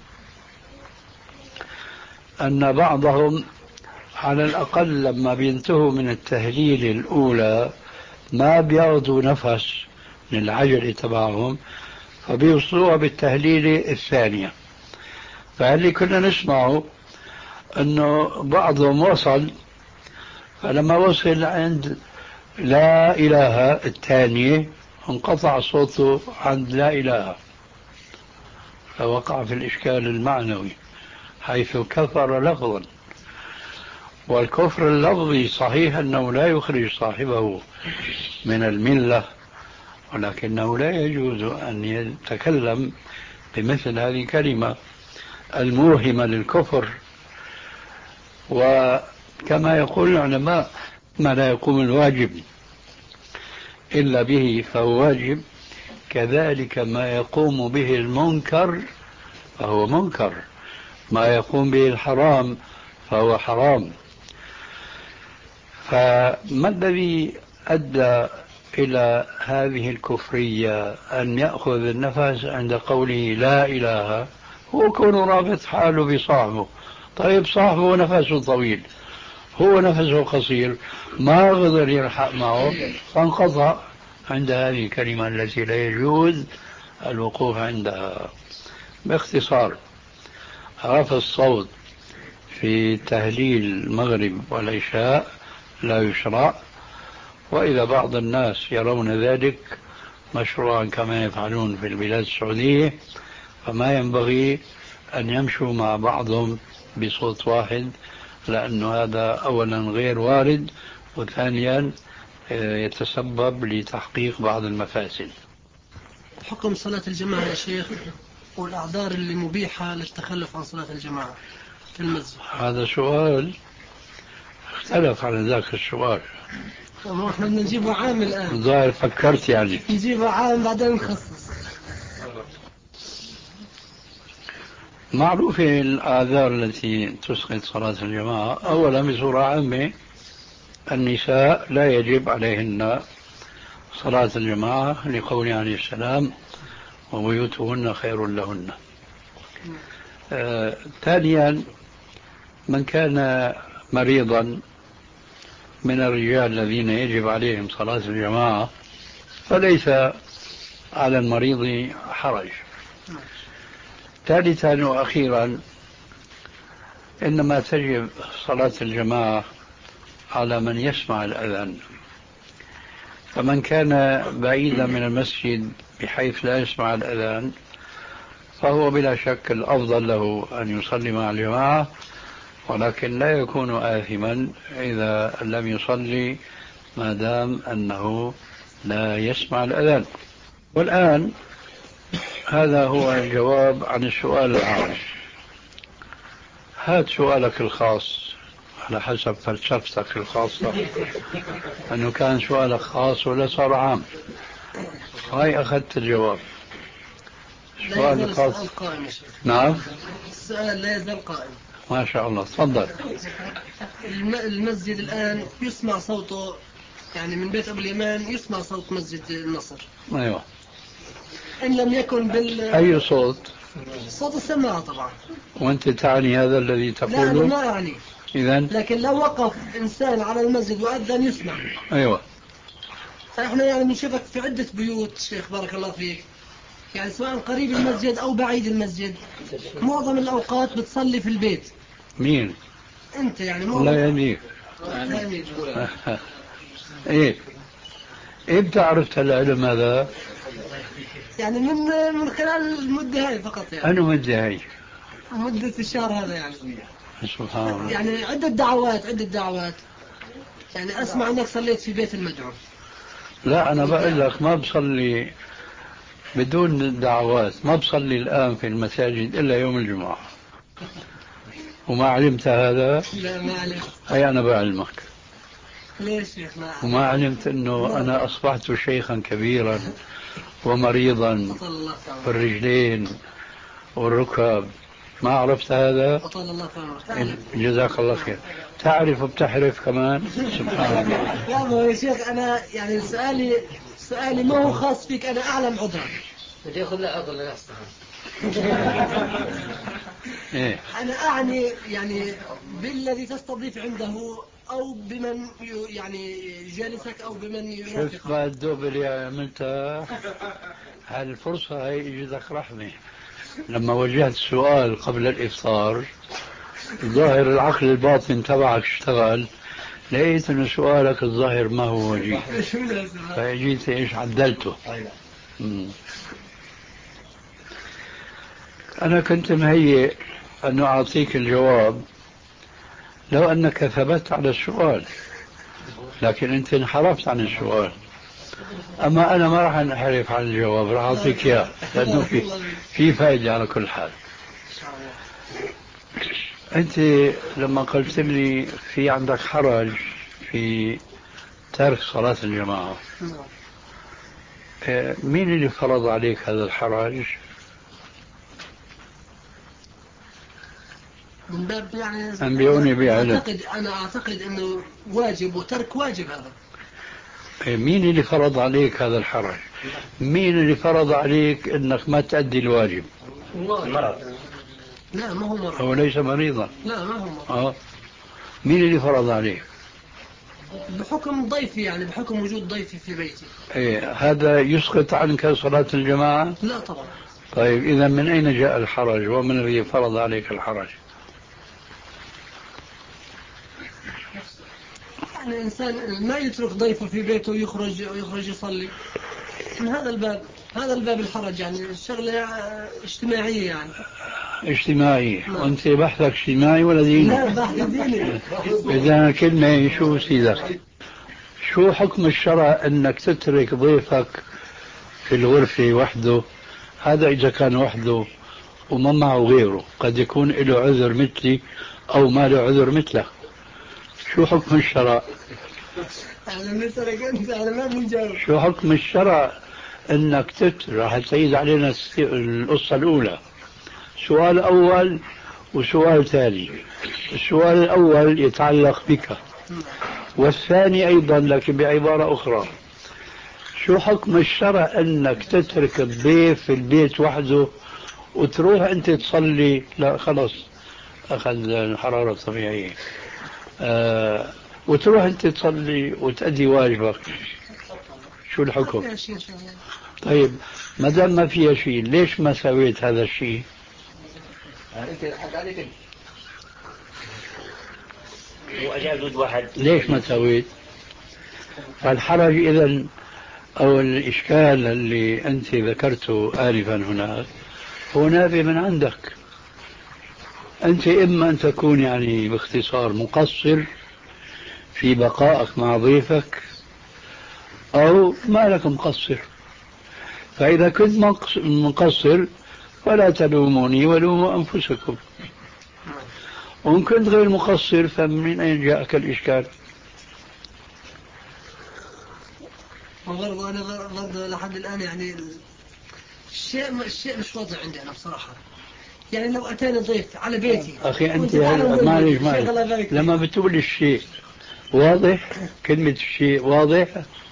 أن بعضهم على الأقل لما بينتهوا من التهليل الأولى ما بياخذوا نفس من العجلة تبعهم، فبيوصلوها بالتهليل الثانية. فاللي كنا نسمعه أنه بعضهم وصل، فلما وصل عند لا إله الثانية انقطع صوته عند لا إله، فوقع في الإشكال المعنوي حيث كفر لفظا. والكفر اللفظي صحيح أنه لا يخرج صاحبه من الملة، ولكنه لا يجوز أن يتكلم بمثل هذه الكلمة الموهمة للكفر. وكما يقول العلماء ما لا يقوم الواجب إلا به فهو واجب، كذلك ما يقوم به المنكر فهو منكر، ما يقوم به الحرام فهو حرام. فما الذي أدى إلى هذه الكفرية أن يأخذ النفس عند قوله لا إله؟ هو كونه رابط حاله بصاحبه. طيب صاحبه نفسه طويل، هو نفسه قصير، ما قدر يلحق معه فانقطع عند هذه الكلمة التي لا يجوز الوقوف عندها. باختصار، رفع الصوت في تهليل المغرب والعشاء لا يشرع، وإذا بعض الناس يرون ذلك مشروعا كما يفعلون في البلاد السعودية، فما ينبغي أن يمشوا مع بعضهم بصوت واحد، لأن هذا أولا غير وارد، وثانيا يتسبب لتحقيق بعض المفاسد. حكم صلاة الجماعة يا شيخ والأعذار اللي مبيحة للتخلف عن صلاة الجماعة في المسجد؟ هذا سؤال اختلف على ذاك السؤال. ما احنا بدنا نجيبه عام الآن. ظاهر فكرت يعني نجيبه عام بعدين نخصص. معروفة الآثار التي تسقط صلاة الجماعة. أولا بصورة عامة النساء لا يجب عليهن صلاة الجماعة لقوله عليه السلام وبيوتهن خير لهن. آه، ثانيا من كان مريضا من الرجال الذين يجب عليهم صلاة الجماعة فليس على المريض حرج. ثالثا وأخيرا إنما تجب صلاة الجماعة على من يسمع الأذان، فمن كان بعيدا من المسجد بحيث لا يسمع الأذان فهو بلا شك الأفضل له أن يصلي مع الجماعة، ولكن لا يكون آثما إذا لم يصلي ما دام أنه لا يسمع الأذان. والآن هذا هو الجواب عن السؤال العام. هات سؤالك الخاص على حسب فلسفتك الخاصة، أنه كان سؤالك خاص ولا صار عام. هاي أخذت الجواب. السؤال الخاص قائم. نعم السؤال لا يزال قائم. ما شاء الله، تفضل. المسجد الآن يسمع صوته، يعني من بيت أبو اليمان يسمع صوت مسجد النصر. أيوة. إن لم يكن بال أي صوت؟ صوت السماعة طبعا. وأنت تعني هذا الذي تقوله؟ لا أنا ما أعني. إذن؟ لكن لو وقف إنسان على المسجد وأذن يسمع. أيوة. فإحنا يعني بنشوفك في عدة بيوت شيخ بارك الله فيك، يعني سواء قريب المسجد أو بعيد المسجد، معظم الأوقات بتصلي في البيت. مين؟ أنت يعني الله يهديك. إيه إيه بتعرف العلم هذا؟ يعني من من خلال المدة هاي فقط يعني. أنا مدة هاي؟ مدة الشهر هذا يعني. سبحان الله. يعني عدة دعوات عدة دعوات يعني أسمع أنك صليت في بيت المدعو. لا أنا بقول لك ما بصلي بدون دعوات، ما بصلي الآن في المساجد إلا يوم الجمعة. وما علمت هذا؟ لا ما علمت. أي أنا بعلمك. ليش يا أخي؟ وما علمت أنه أنا أصبحت شيخا كبيرا ومريضا في الرجلين والركب، ما عرفت هذا؟ أطال الله فعلا. جزاك الله خير. تعرف وبتحرف كمان. سبحان الله. لا يا شيخ أنا يعني سؤالي سؤالي ما هو خاص فيك، أنا أعلم عذرا. بدي ياخذ له عذر لنفسه. إيه؟ أنا أعني يعني بالذي تستضيف عنده أو بمن يعني جالسك أو بمن يرافقك. شوف بعد الدوب اللي عملتها، هالفرصة هي إجتك رحمة. لما وجهت السؤال قبل الإفطار ظاهر العقل الباطن تبعك اشتغل، لقيت أن سؤالك الظاهر ما هو وجيه، فجيت إيش عدلته. مم. أنا كنت مهيئ أن أعطيك الجواب لو أنك ثبت على السؤال، لكن أنت انحرفت عن السؤال. أما أنا ما راح أنحرف عن الجواب، راح أعطيك إياه لأنه في في فائدة على كل حال. أنت لما قلت لي في عندك حرج في ترك صلاة الجماعة، مين اللي فرض عليك هذا الحرج؟ من باب يعني أنبئوني بعلم. أعتقد أنا أعتقد أنه واجب وترك واجب. هذا مين اللي فرض عليك هذا الحرج؟ مين اللي فرض عليك أنك ما تؤدي الواجب؟ المرض. لا ما هو مرض. هو ليس مريضا. لا ما هو مرض. آه. مين اللي فرض عليك؟ بحكم ضيفي، يعني بحكم وجود ضيفي في بيتي. إيه هذا يسقط عنك صلاة الجماعة؟ لا طبعا. طيب إذا من أين جاء الحرج ومن الذي فرض عليك الحرج؟ يعني الإنسان ما يترك ضيفه في بيته ويخرج ويخرج يصلي من هذا الباب. هذا الباب الحرج، يعني الشغلة اجتماعية يعني. اجتماعي. وانت بحثك اجتماعي ولا ديني؟ لا بحث ديني. إذا كلمة شو سيدك؟ شو حكم الشرع أنك تترك ضيفك في الغرفة وحده؟ هذا إذا كان وحده وما معه غيره، قد يكون له عذر مثلي أو ما له عذر مثله. شو حكم الشرع؟ أنا مثلك أنت، أنا ما بنجاوب. شو حكم الشرع أنك تترك؟ راح تعيد علينا القصة الأولى. سؤال أول وسؤال ثاني. السؤال الأول يتعلق بك، والثاني أيضا لكن بعبارة أخرى. شو حكم الشرع أنك تترك الضيف في البيت وحده وتروح أنت تصلي؟ لا خلص أخذ الحرارة الطبيعية. آه وتروح أنت تصلي وتأدي واجبك. شو الحكم؟ طيب ما دام ما فيها شيء، ليش ما سويت هذا الشيء؟ ليش ما سويت؟ فالحرج إذن أو الإشكال اللي أنت ذكرته آلفا هناك هو نابع من عندك أنت. إما أن تكون يعني باختصار مقصر في بقائك مع ضيفك، أو ما لك مقصر. فإذا كنت مقصر فلا تلوموني ولوموا أنفسكم، وإن كنت غير مقصر فمن أين جاءك الإشكال؟ وبرضه أنا برضه لحد الآن يعني الشيء الشيء مش واضح عندي أنا بصراحة. يعني لو أتاني ضيف على بيتي أخي أنت معلش معلش لما بتقول الشيء واضح، كلمة الشيء واضح.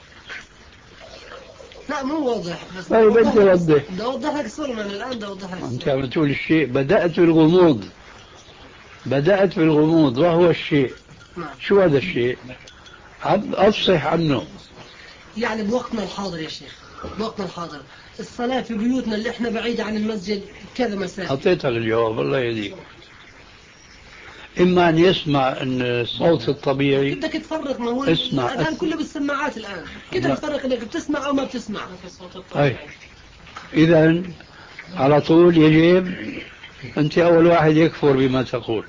لا مو واضح بس. طيب أنت وضح. بدي أوضح لك صورة من الآن، بدي أوضح لك. أنت عم تقول الشيء، بدأت بالغموض بدأت بالغموض وهو الشيء. شو هذا الشيء؟ أفصح عنه. يعني بوقتنا الحاضر يا شيخ، بوقتنا الحاضر الصلاة في بيوتنا اللي احنا بعيدة عن المسجد كذا مساجد. حطيتها للجواب الله يهديك. إما أن يسمع أن الصوت الطبيعي. بدك تفرق، ما هو اسمع الآن كله بالسماعات الآن، كده تفرق إنك بتسمع أو ما بتسمع. أي إذا على طول يجب أنت أول واحد يكفر بما تقول.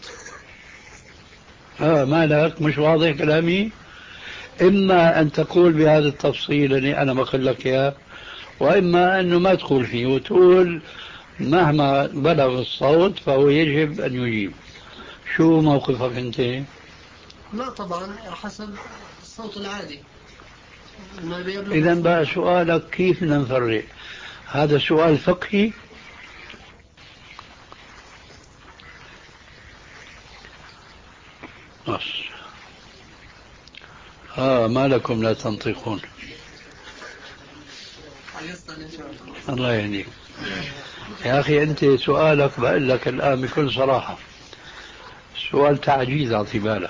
آه ما لك مش واضح كلامي؟ إما أن تقول بهذا التفصيل اللي أنا بقول لك إياه، وإما أنه ما تقول فيه وتقول مهما بلغ الصوت فهو يجب أن يجيب. شو موقفك أنت؟ لا طبعا حسب الصوت العادي. إذا بقى سؤالك كيف نفرق؟ هذا سؤال فقهي. بس آه ما لكم لا تنطقون. الله يهديك يا أخي. أنت سؤالك بقول لك الآن بكل صراحة سؤال تعجيز اعتبالك،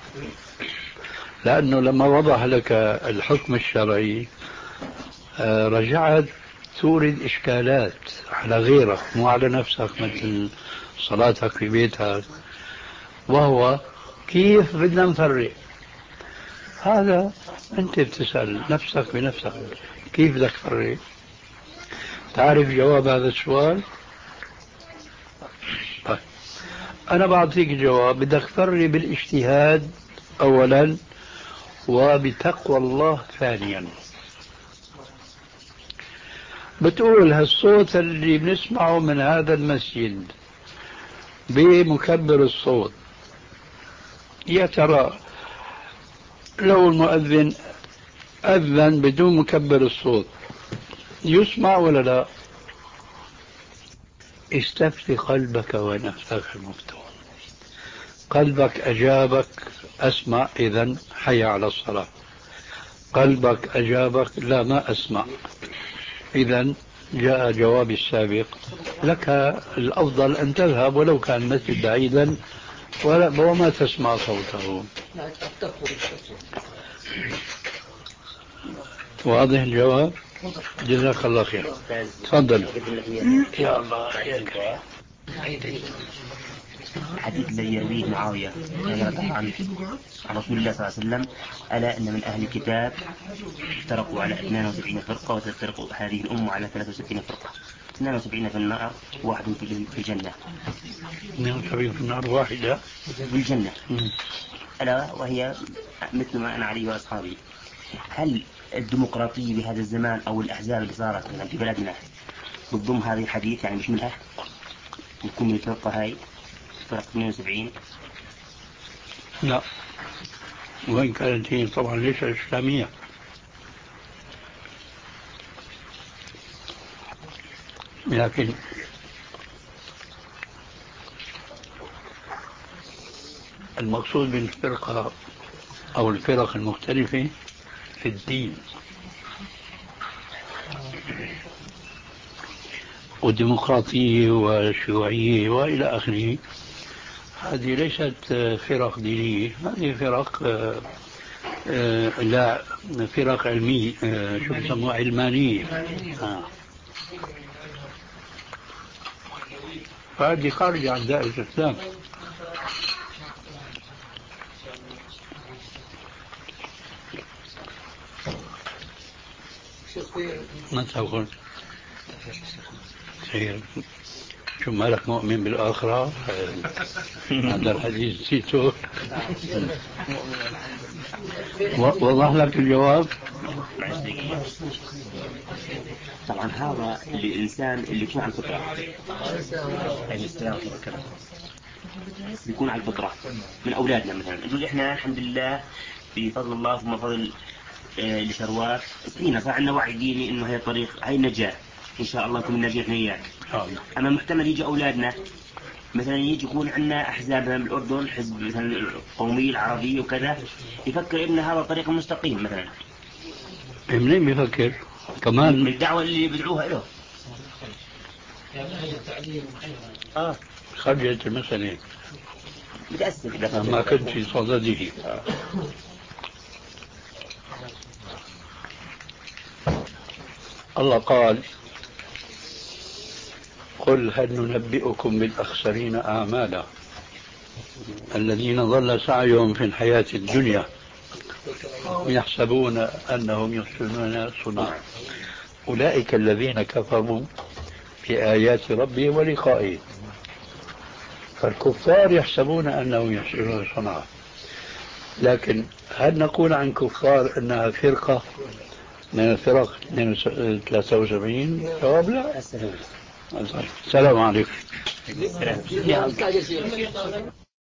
لأنه لما وضح لك الحكم الشرعي رجعت تورد إشكالات على غيرك مو على نفسك، مثل صلاتك في بيتك، وهو كيف بدنا نفرق. هذا أنت بتسأل نفسك بنفسك كيف بدك تفرق. تعرف جواب هذا السؤال؟ طيب أنا بعطيك جواب. بدك تفرق بالاجتهاد أولا وبتقوى الله ثانيا. بتقول هالصوت اللي بنسمعه من هذا المسجد بمكبر الصوت، يا ترى لو المؤذن أذن بدون مكبر الصوت يسمع ولا لا؟ استفتي قلبك ونفسك المفتون. قلبك أجابك أسمع، إذن حي على الصلاة. قلبك أجابك لا ما أسمع، إذن جاء جوابي السابق. لك الأفضل أن تذهب ولو كان المسجد بعيدا وما تسمع صوته. واضح الجواب؟ جزاك الله خير. تفضل. يا الله حياك. الحديث الذي يرويه معاوية عن عن رسول الله صلى الله عليه وسلم: ألا إن من أهل الكتاب افترقوا على اثنين وسبعين فرقة وستفترق هذه الأمة على ثلاث وستين فرقة، اثنين وسبعين في النار واحد في الجنة. اثنين وسبعين في النار واحدة في الجنة. ألا وهي مثل ما أنا عليه وأصحابي. هل الديمقراطية بهذا الزمان أو الأحزاب اللي صارت في بلدنا بتضم هذه الحديث، يعني مش منها يكون من الفرقة هاي فرق اثنين وسبعين؟ لا، وإن كانت هي طبعا ليس إسلامية. لكن المقصود بالفرقة أو الفرق المختلفة في الدين، والديمقراطية والشيوعية وإلى آخره، هذه ليست فرق دينية، هذه فرق لا فرق علمية، شو بيسموها علمانية. آه. فهذه خارجة عن دائرة الإسلام. ما تقول خير؟ شو مالك مؤمن بالآخرة؟ هذا الحديث سيتو. وضح لك الجواب. طبعا هذا الإنسان اللي يكون على الفطرة، يكون على الفطرة من أولادنا مثلا. نقول إحنا الحمد لله بفضل الله ثم فضل لشروات فينا صار عندنا وعي ديني إنه هي طريق، هاي النجاة إن شاء الله كنا نجيح نياك. أما محتمل يجي أولادنا مثلا يجي يكون عندنا أحزاب بالأردن، حزب مثلا القومي العربي وكذا، يفكر إن هذا طريق مستقيم مثلا. منين بيفكر؟ كمان من الدعوة اللي بدعوها له. آه خرجت المسألة متأسف ما كنت في صدده. الله قال: قل هل ننبئكم بالأخسرين أعمالا الذين ضل سعيهم في الحياة الدنيا يحسبون أنهم يحسنون صنعا أولئك الذين كفروا بآيات ربهم ولقائه. فالكفار يحسبون أنهم يحسنون صنعا، لكن هل نقول عن كفار أنها فرقة من الفرق ثلاثة وسبعين؟ جواب لا. السلام عليكم.